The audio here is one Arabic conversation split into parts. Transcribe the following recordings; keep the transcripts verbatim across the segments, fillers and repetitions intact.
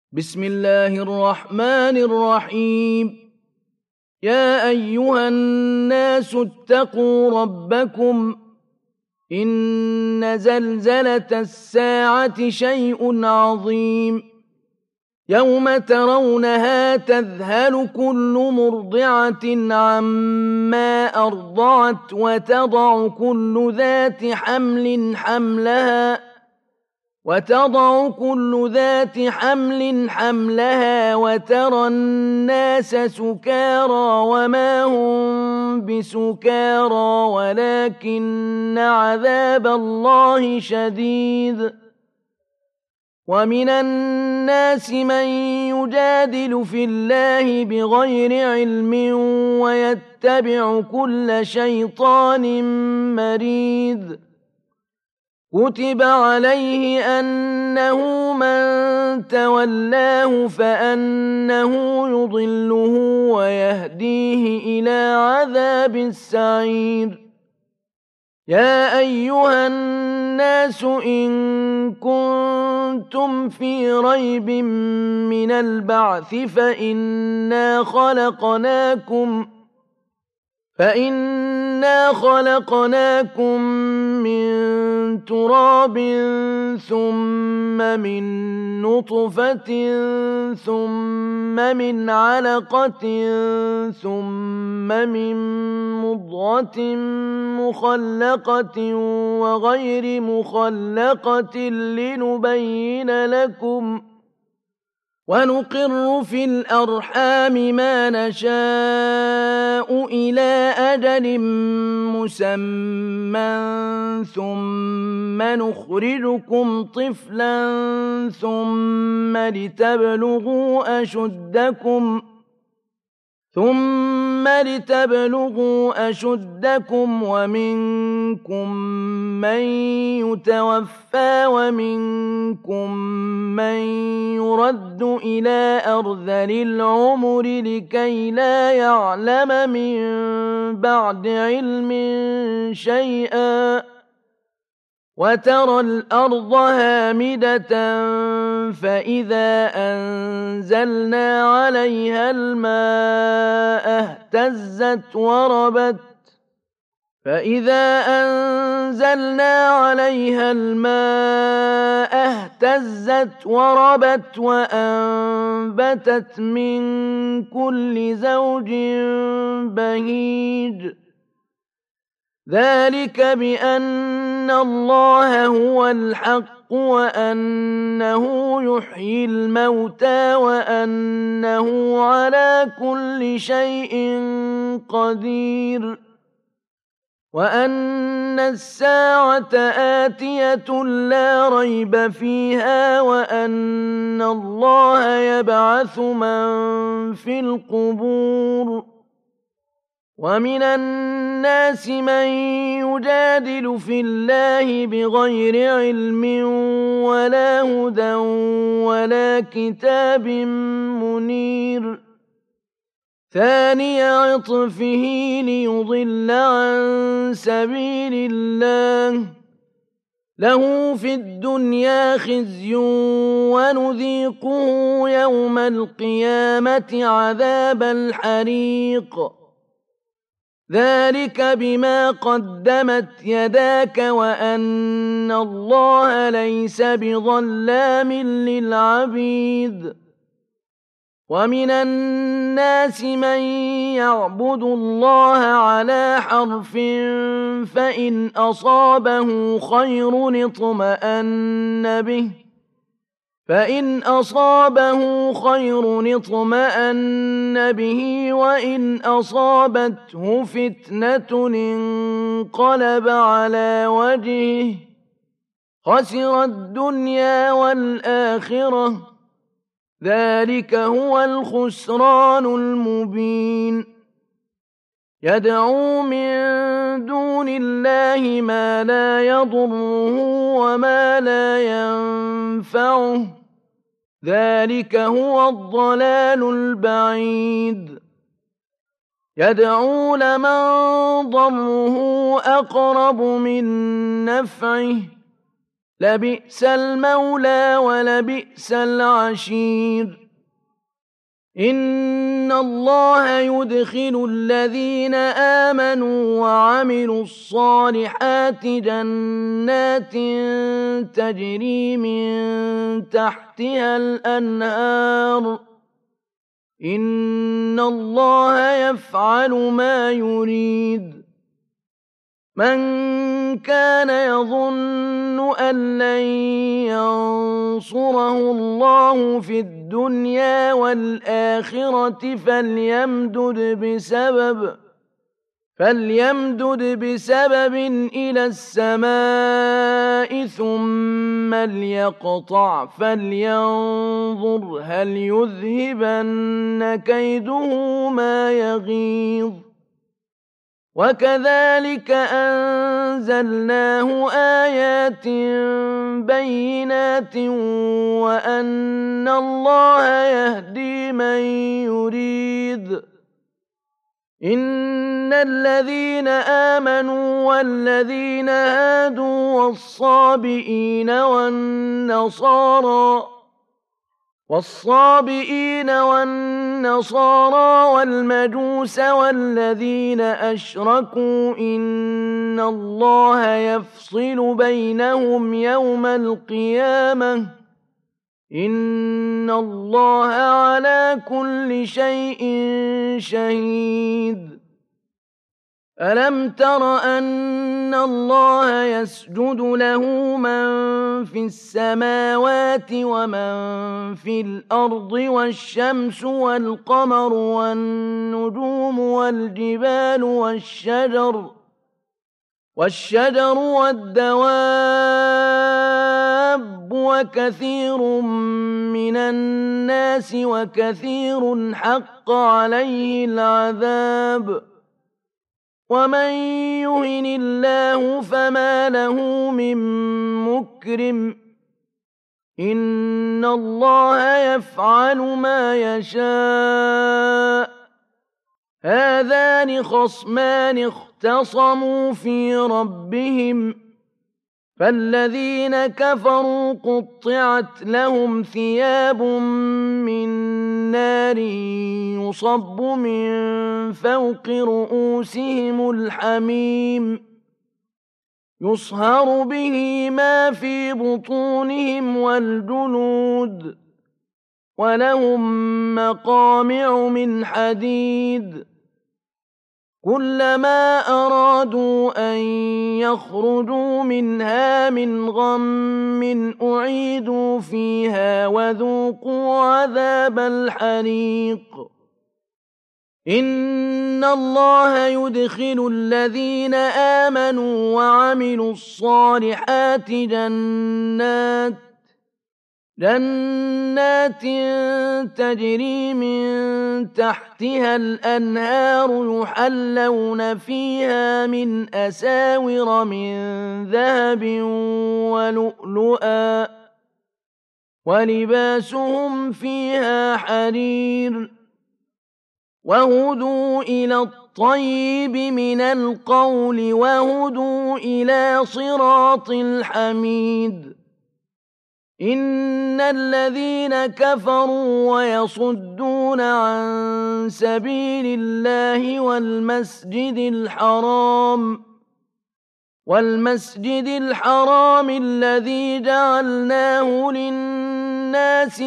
بسم الله الرحمن الرحيم. يا أيها الناس اتقوا ربكم إن زلزلة الساعة شيء عظيم يوم ترونها تذهل كل مرضعة عما أرضعت وتضع كل ذات حمل حملها وتضع كل ذات حمل حملها وترى الناس سكارى وما هم بسكارى ولكن عذاب الله شديد. ومن الناس من يجادل في الله بغير علم ويتبع كل شيطان مريد. كتب عليه أنه من تولاه فأنه يضله ويهديه إلى عذاب السعير. يا أيها الناس إن كنتم في ريب من البعث فإنا خلقناكم فإنا خلقناكم من تراب ثم من نطفة ثم من علقة ثم من مضغة مخلقة وغير مخلقة لنبين لكم ونقر في الأرحام ما نشاء إلى أجل مسمى ثم نخرجكم طفلا ثم لتبلغوا أشدكم ثم لتبلغوا أشدكم ومنكم من يتوفى ومنكم من يرد إلى أرذل العمر لكي لا يعلم من بعد علم شيئا. وترى الأرض هامدة فإذا أنزلنا عليها الماء اهتزت وربت فإذا أنزلنا عليها الماء اهتزت وربت وأنبتت من كل زوج بهيج. ذلك بأن الله هو الحق وأنه يحيي الموتى وأنه على كل شيء قدير وأن الساعة آتية لا ريب فيها وأن الله يبعث من في القبور. ومن الناس من يجادل في الله بغير علم ولا هدى ولا كتاب منير. ثاني عطفه ليضل عن سبيل الله له في الدنيا خزي ونذيقه يوم القيامة عذاب الحريق. ذلك بما قدمت يداك وأن الله ليس بظلام للعبيد. ومن الناس من يعبد الله على حرف فإن أصابه خير اطمأن به فإن أصابه خير اطمأن به وإن أصابته فتنة انقلب على وجهه خسر الدنيا والآخرة. ذلك هو الخسران المبين. يدعو من دون الله ما لا يضره وما لا ينفعه ذلك هو الضلال البعيد. يدعو لمن ضره أقرب من نفعه لبئس المولى ولبئس العشير إن الله يدخل الذين آمنوا وعملوا الصالحات جنات تجري من تحتها الأنهار إن الله يفعل ما يريد من كان يظن أن لن ينصره الله في الدنيا والآخرة فليمدد بسبب فليمدد بسبب إلى السماء ثم ليقطع فلينظر هل يذهبن كيده ما يغيظ وكذلك أنزلناه آيات بينات وأن الله يهدي من يريد إن الذين آمنوا والذين هادوا والصابئين والنصارى والصابئين والنصارى والمجوس والذين أشركوا إن الله يفصل بينهم يوم القيامة إن الله على كل شيء شهيد ألم تر أن الله يسجد له من في السماوات ومن في الأرض والشمس والقمر والنجوم والجبال والشجر والشجر والدواب وكثير من الناس وكثير حق عليه العذاب ومن يهن الله فما له من مكرم إن الله يفعل ما يشاء هذان خصمان اختصموا في ربهم فالذين كفروا قطعت لهم ثياب من نار يصب من فوق رؤوسهم الحميم يصهر به ما في بطونهم والجلود ولهم مقامع من حديد كلما أرادوا أن يخرجوا منها من غم أعيدوا فيها وذوقوا عذاب الحريق إن الله يدخل الذين آمنوا وعملوا الصالحات جنات جنات تجري من تحتها الأنهار يحلون فيها من أساور من ذهب ولؤلؤا ولباسهم فيها حرير وهدوا إلى الطيب من القول وهدوا إلى صراط الحميد إن الذين كفروا ويصدون عن سبيل الله والمسجد الحرام والمسجد الحرام الذي جعلناه للناس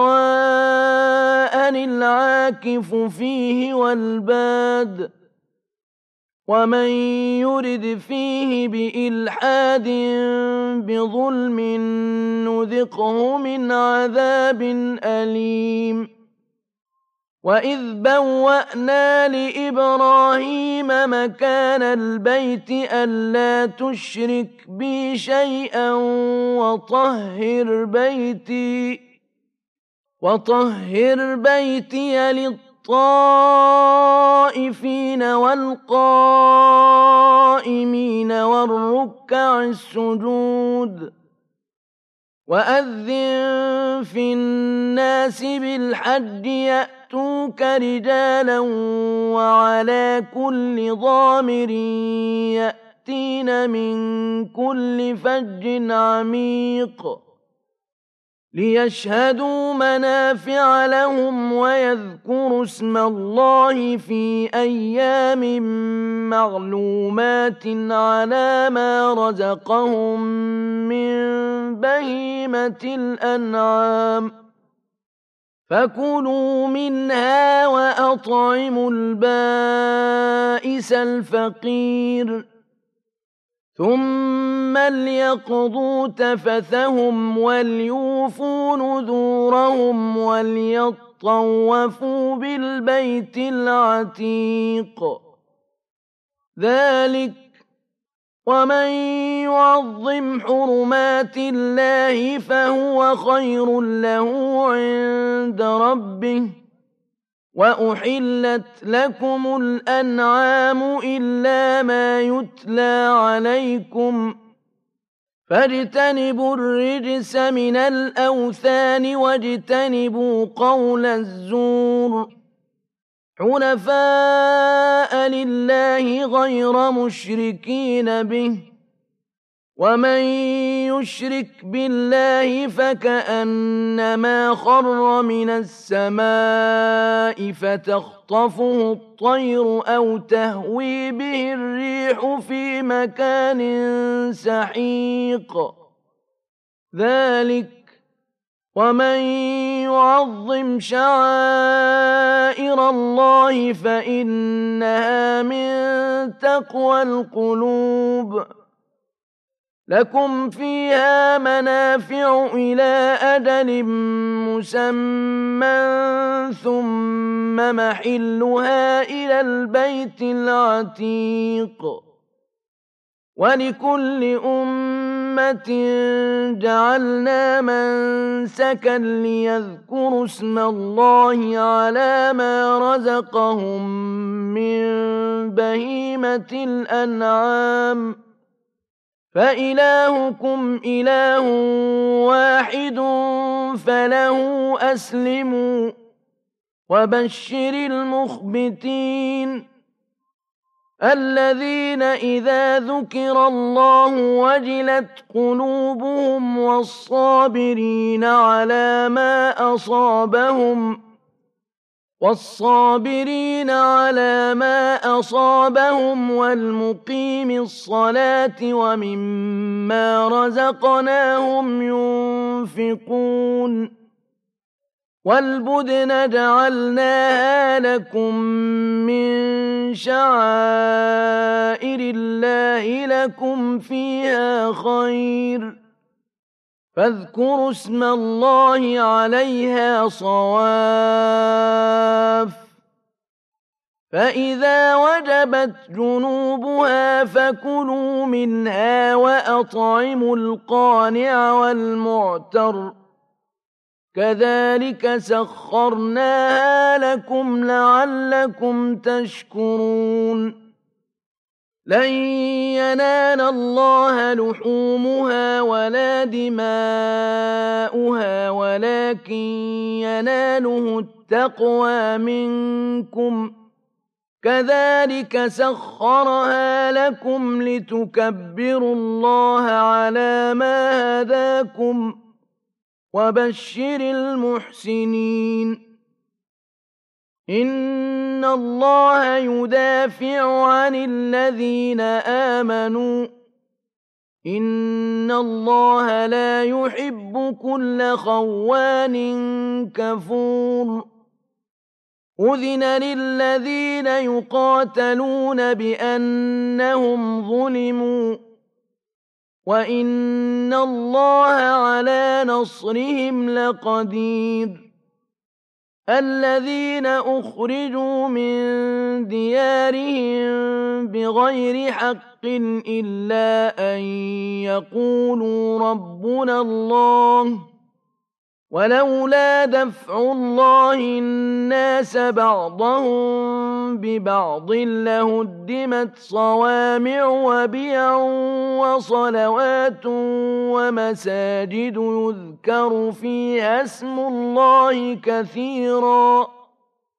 سواء العاكف فيه والباد ومن يرد فيه بإلحاد بظلم نذقه من عذاب أليم وإذ بوأنا لإبراهيم مكان البيت ألا تشرك بي شيئا وطهر بيتي وطهر بيتي للطائفين والقائمين والركع السجود وأذن في الناس بالحج يأتوك رجالا وعلى كل ضامر يأتين من كل فج عميق ليشهدوا منافع لهم ويذكروا اسم الله في أيام معلومات على ما رزقهم من بهيمة الأنعام فكلوا منها وأطعموا البائس الفقير ثم ليقضوا تفثهم وليوفوا نذورهم وليطوفوا بالبيت العتيق ذلك ومن يعظم حرمات الله فهو خير له عند ربه وأحلت لكم الأنعام إلا ما يتلى عليكم فاجتنبوا الرجس من الأوثان واجتنبوا قول الزور حنفاء لله غير مشركين به ومن يشرك بالله فكأنما خر من السماء فتخطفه الطير أو تهوي به الريح في مكان سحيق ذلك ومن يعظم شعائر الله فإنها من تقوى القلوب لكم فيها منافع إلى أجل مسمى ثم محلها إلى البيت العتيق ولكل أمة جعلنا منسكا ليذكروا اسم الله على ما رزقهم من بهيمة الأنعام فإلهكم إله واحد فله أسلموا وبشر المخبتين الذين إذا ذكر الله وجلت قلوبهم والصابرين على ما أصابهم والصابرين على ما أصابهم والمقيم الصلاة ومما رزقناهم ينفقون والبدن جعلناها لكم من شعائر الله لكم فيها خير فاذكروا اسم الله عليها صواف فإذا وجبت جنوبها فكلوا منها وأطعموا القانع والمعتر كذلك سخرناها لكم لعلكم تشكرون لن ينال الله لحومها ولا دماؤها ولكن يناله التقوى منكم كذلك سخرها لكم لتكبروا الله على ما هداكم وبشر المحسنين إن الله يدافع عن الذين آمنوا إن الله لا يحب كل خوان كفور أذن للذين يقاتلون بأنهم ظلموا وإن الله على نصرهم لقدير الذين أخرجوا من ديارهم بغير حق إلا أن يقولوا ربنا الله ولولا دفع الله الناس بعضهم ببعض لهدمت صوامع وبيع وصلوات ومساجد يذكر فيها اسم الله كثيرا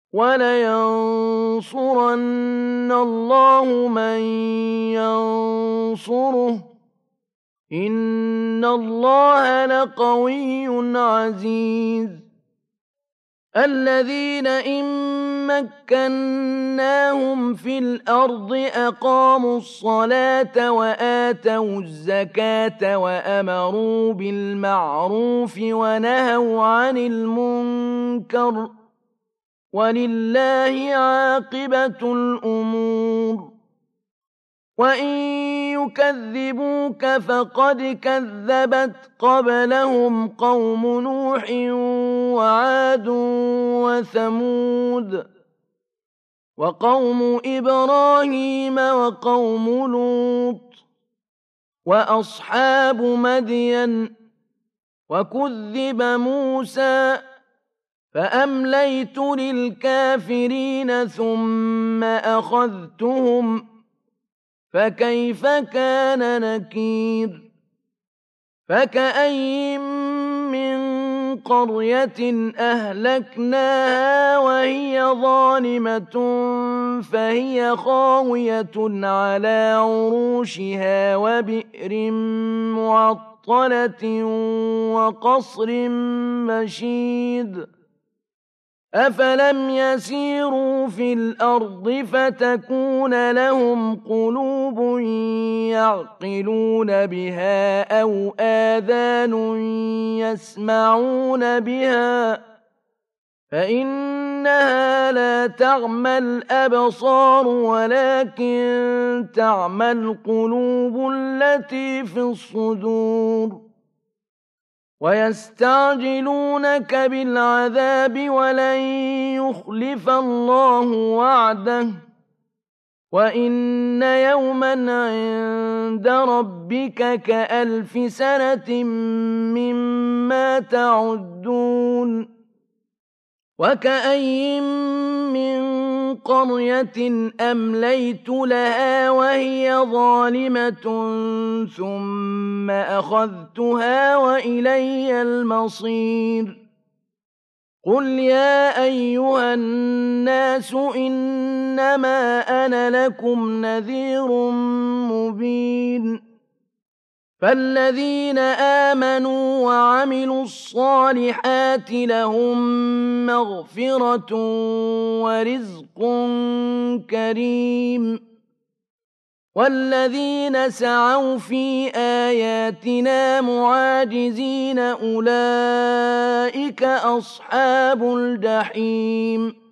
وَلَيَنصُرَنَّ اللَّهُ مَن يَنصُرُهُ ۗ إِنَّ اللَّهَ لَقَوِيٌّ عَزِيزٌ الَّذِينَ إِن مَّكَّنَّاهُمْ فِي الْأَرْضِ أَقَامُوا الصَّلَاةَ وَآتَوُا الزَّكَاةَ وَأَمَرُوا بِالْمَعْرُوفِ وَنَهَوْا عَنِ الْمُنكَرِ ۗ وَلِلَّهِ عَاقِبَةُ الْأُمُورِ وَإِن يُكَذِّبُوكَ فَقَدْ كَذَّبَتْ قَبْلَهُمْ قَوْمُ نُوحٍ وَعَادٌ وَثَمُودُ وَقَوْمُ إِبْرَاهِيمَ وَقَوْمُ لُوطٍ وَأَصْحَابُ مَدْيَنَ وَكُذِّبَ مُوسَىٰ فَأَمْلَيْتُ لِلْكَافِرِينَ ثُمَّ أَخَذْتُهُمْ فَكَيْفَ كَانَ نَكِيرِ فَكَأَيِّن مِّن قَرْيَةٍ أَهْلَكْنَاهَا وَهِيَ ظَالِمَةٌ فَهِيَ خَاوِيَةٌ عَلَىٰ عُرُوشِهَا وَبِئْرٍ مُّعَطَّلَةٍ وَقَصْرٍ مَّشِيدٍ أَفَلَمْ يَسِيرُوا فِي الْأَرْضِ فَتَكُونَ لَهُمْ قُلُوبٌ يَعْقِلُونَ بِهَا أَوْ آذَانٌ يَسْمَعُونَ بِهَا فَإِنَّهَا لَا تَعْمَى الْأَبْصَارُ وَلَكِن تَعْمَى الْقُلُوبُ الَّتِي فِي الصُّدُورِ وَيَسْتَعْجِلُونَكَ بِالْعَذَابِ وَلَن يُخْلِفَ اللَّهُ وَعْدَهُ وَإِنَّ يَوْمًا عِندَ رَبِّكَ كَأَلْفِ سَنَةٍ مِّمَّا تَعُدُّونَ وَكَأَيِّن مِّن قَرْيَةٍ أَمْلَيْتُ لَهَا وَهِيَ ظَالِمَةٌ ثُمَّ أَخَذْتُهَا وَإِلَيَّ الْمَصِيرُ قُلْ يَا أَيُّهَا النَّاسُ إِنَّمَا أَنَا لَكُمْ نَذِيرٌ مُّبِينٌ فَالَّذِينَ آمَنُوا وَعَمِلُوا الصَّالِحَاتِ لَهُم مَّغْفِرَةٌ وَرِزْقٌ كَرِيمٌ وَالَّذِينَ سَعَوْا فِي آيَاتِنَا مُعَاجِزِينَ أُولَٰئِكَ أَصْحَابُ الْجَحِيمِ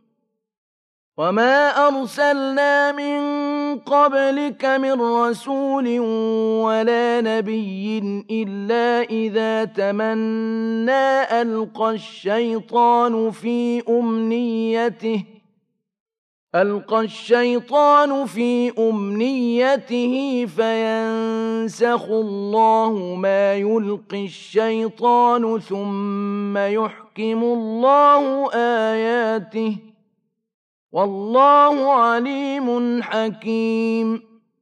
وَمَا أَرْسَلْنَا مِن قَبْلِكَ مِن رَّسُولٍ وَلَا نَبِيٍّ إِلَّا إِذَا تَمَنَّىٰ أَلْقَى الشَّيْطَانُ فِي أُمْنِيَّتِهِ أَلْقَى الشَّيْطَانُ فِي أُمْنِيَّتِهِ فَيَنسَخُ اللَّهُ مَا يُلْقِي الشَّيْطَانُ ثُمَّ يُحْكِمُ اللَّهُ آيَاتِهِ وَاللَّهُ عَلِيمٌ حَكِيمٌ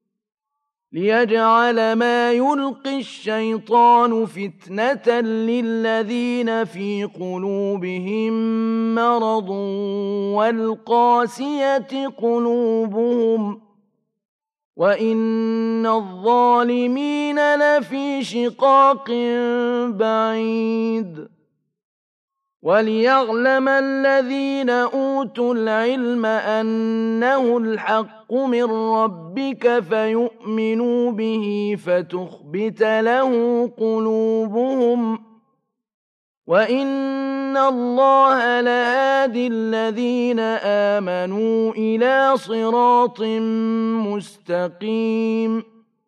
لِيَجْعَلَ مَا يُلْقِي الشَّيْطَانُ فِتْنَةً لِّلَّذِينَ فِي قُلُوبِهِم مَّرَضٌ وَالْقَاسِيَةِ قُلُوبُهُمْ وَإِنَّ الظَّالِمِينَ لَفِي شِقَاقٍ بَعِيدٍ وَلِيَعْلَمَ الَّذِينَ أُوتُوا الْعِلْمَ أَنَّهُ الْحَقُّ مِن رَّبِّكَ فَيُؤْمِنُوا بِهِ فَتُخْبِتَ لَهُ قُلُوبُهُمْ وَإِنَّ اللَّهَ لَهَادِي الَّذِينَ آمَنُوا إِلَىٰ صِرَاطٍ مُّسْتَقِيمٍ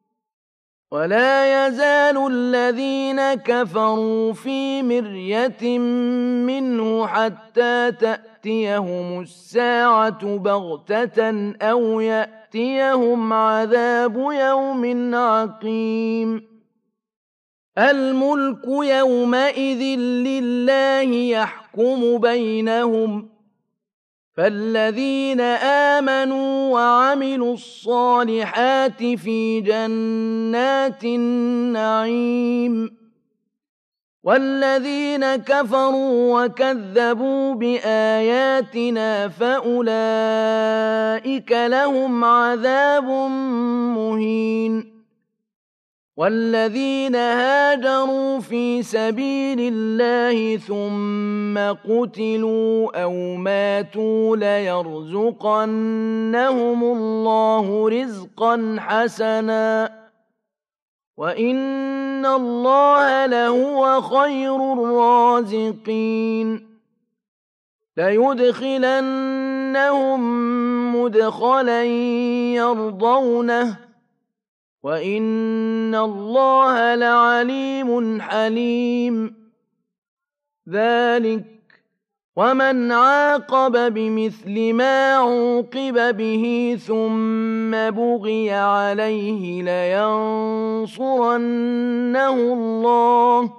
وَلَا يَزَالُ الَّذِينَ كَفَرُوا فِي مِرْيَةٍ مِّنْهُ حَتَّىٰ تَأْتِيَهُمُ السَّاعَةُ بَغْتَةً أَوْ يَأْتِيَهُمْ عَذَابُ يَوْمٍ عَقِيمٍ الْمُلْكُ يَوْمَئِذٍ لِّلَّهِ يَحْكُمُ بَيْنَهُمْ فَالَّذِينَ آمَنُوا وَعَمِلُوا الصَّالِحَاتِ فِي جَنَّاتِ النَّعِيمِ والذين كفروا وكذبوا بآياتنا فأولئك لهم عذاب مهين والذين هاجروا في سبيل الله ثم قتلوا أو ماتوا ليرزقنهم الله رزقا حسنا وإن الله لهو خير الرازقين ليدخلنهم مدخلا يرضونه وإن الله لعليم حليم ذلك ومن عاقب بمثل ما عوقب به ثم بغي عليه لينصرنه الله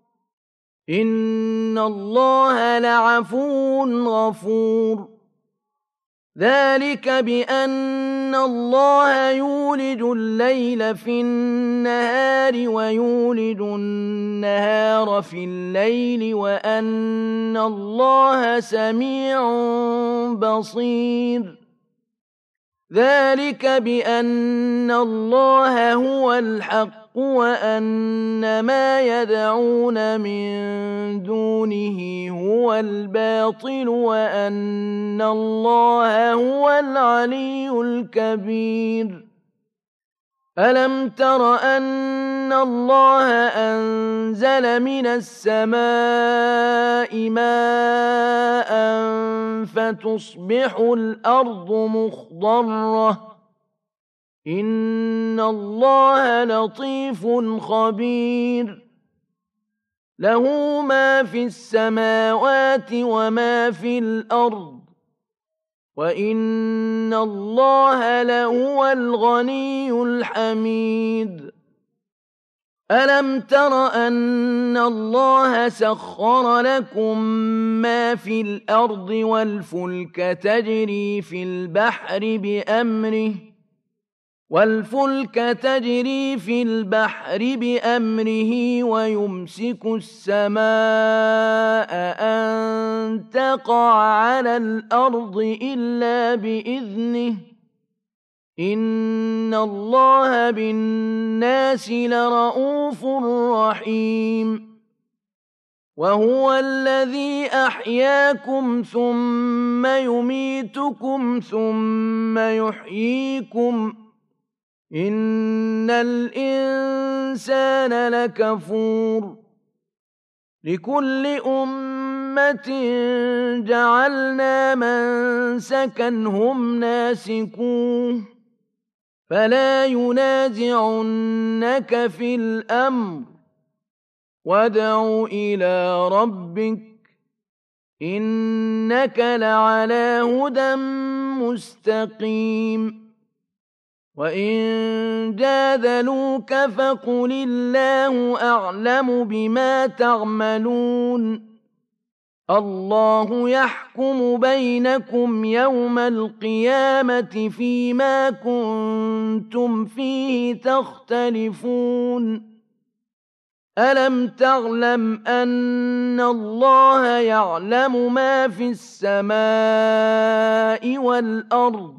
إن الله لعفو غفور ذلك بأن الله يولج الليل في النهار ويولج النهار في الليل وأن الله سميع بصير ذلك بأن الله هو الحق وأن ما يدعون من دونه هو الباطل وأن الله هو العلي الكبير ألم تر أن الله أنزل من السماء ماء فتصبح الأرض مخضرة إن الله لطيف خبير له ما في السماوات وما في الأرض وإن الله لهو الغني الحميد ألم تر أن الله سخر لكم ما في الأرض والفلك تجري في البحر بأمره والفلك تجري في البحر بأمره ويمسك السماء أن تقع على الأرض إلا بإذنه إن الله بالناس لرءوف رحيم وهو الذي أحياكم ثم يميتكم ثم يحييكم إن الإنسان لكفور لكل أمة جعلنا منسكا هم ناسكوه فلا ينازعنك في الأمر وادع إلى ربك إنك لعلى هدى مستقيم وإن جادلوك فقل الله أعلم بما تعملون الله يحكم بينكم يوم القيامة فيما كنتم فيه تختلفون ألم تعلم أن الله يعلم ما في السماء والأرض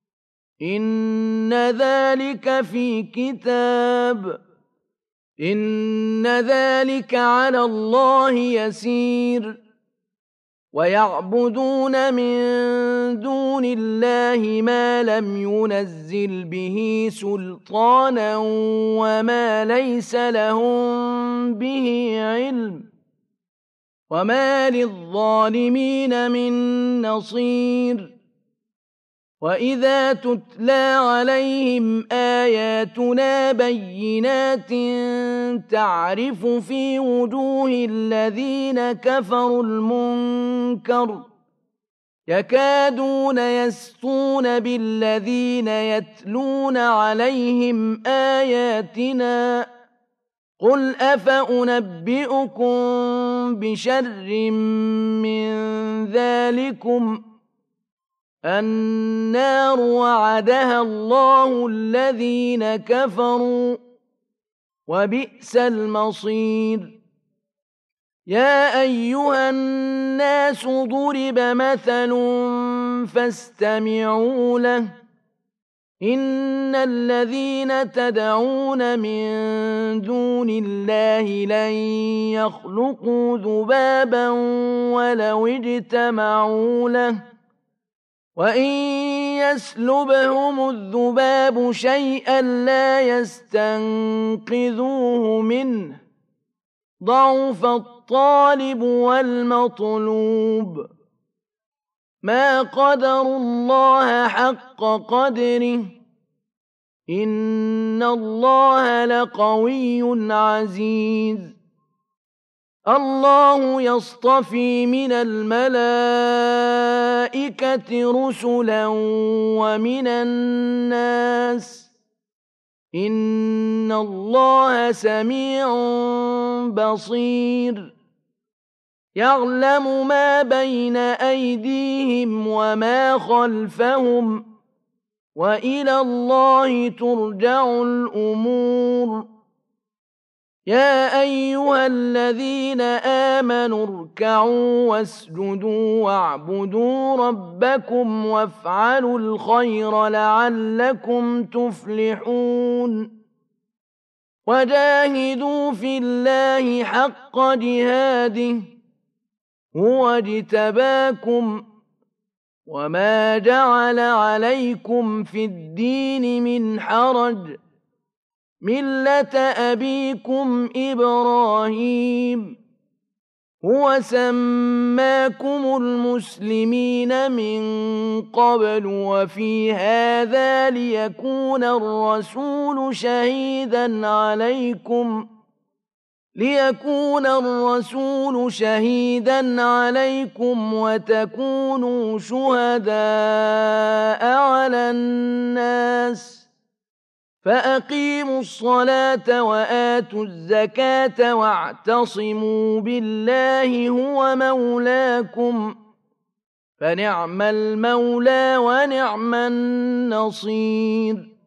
إن ذلك في كتاب إن ذلك على الله يسير ويعبدون من دون الله ما لم ينزل به سلطانا وما ليس لهم به علم وما للظالمين من نصير وإذا تتلى عليهم آياتنا بينات تعرف في وجوه الذين كفروا المنكر يكادون يسطون بالذين يتلون عليهم آياتنا قل أفأنبئكم بشر من ذلكم النار وعدها الله الذين كفروا وبئس المصير يا أيها الناس ضرب مثل فاستمعوا له إن الذين تدعون من دون الله لن يخلقوا ذبابا ولو اجتمعوا له وإن يسلبهم الذباب شيئا لا يستنقذوه منه ضعف الطالب والمطلوب ما قدروا الله حق قدره إن الله لقوي عزيز الله يصطفي من الملائكة رسلا ومن الناس إن الله سميع بصير يعلم ما بين أيديهم وما خلفهم وإلى الله ترجع الأمور يا أيها الذين آمنوا اركعوا واسجدوا واعبدوا ربكم وافعلوا الخير لعلكم تفلحون وجاهدوا في الله حق جهاده هو اجتباكم وما جعل عليكم في الدين من حرج ملة أبيكم إبراهيم هو سماكم المسلمين من قبل وفي هذا ليكون الرسول شهيدا عليكم ليكون الرسول شهيدا عليكم وتكونوا شهداء على الناس فأقيموا الصلاة وآتوا الزكاة واعتصموا بالله هو مولاكم فنعم المولى ونعم النصير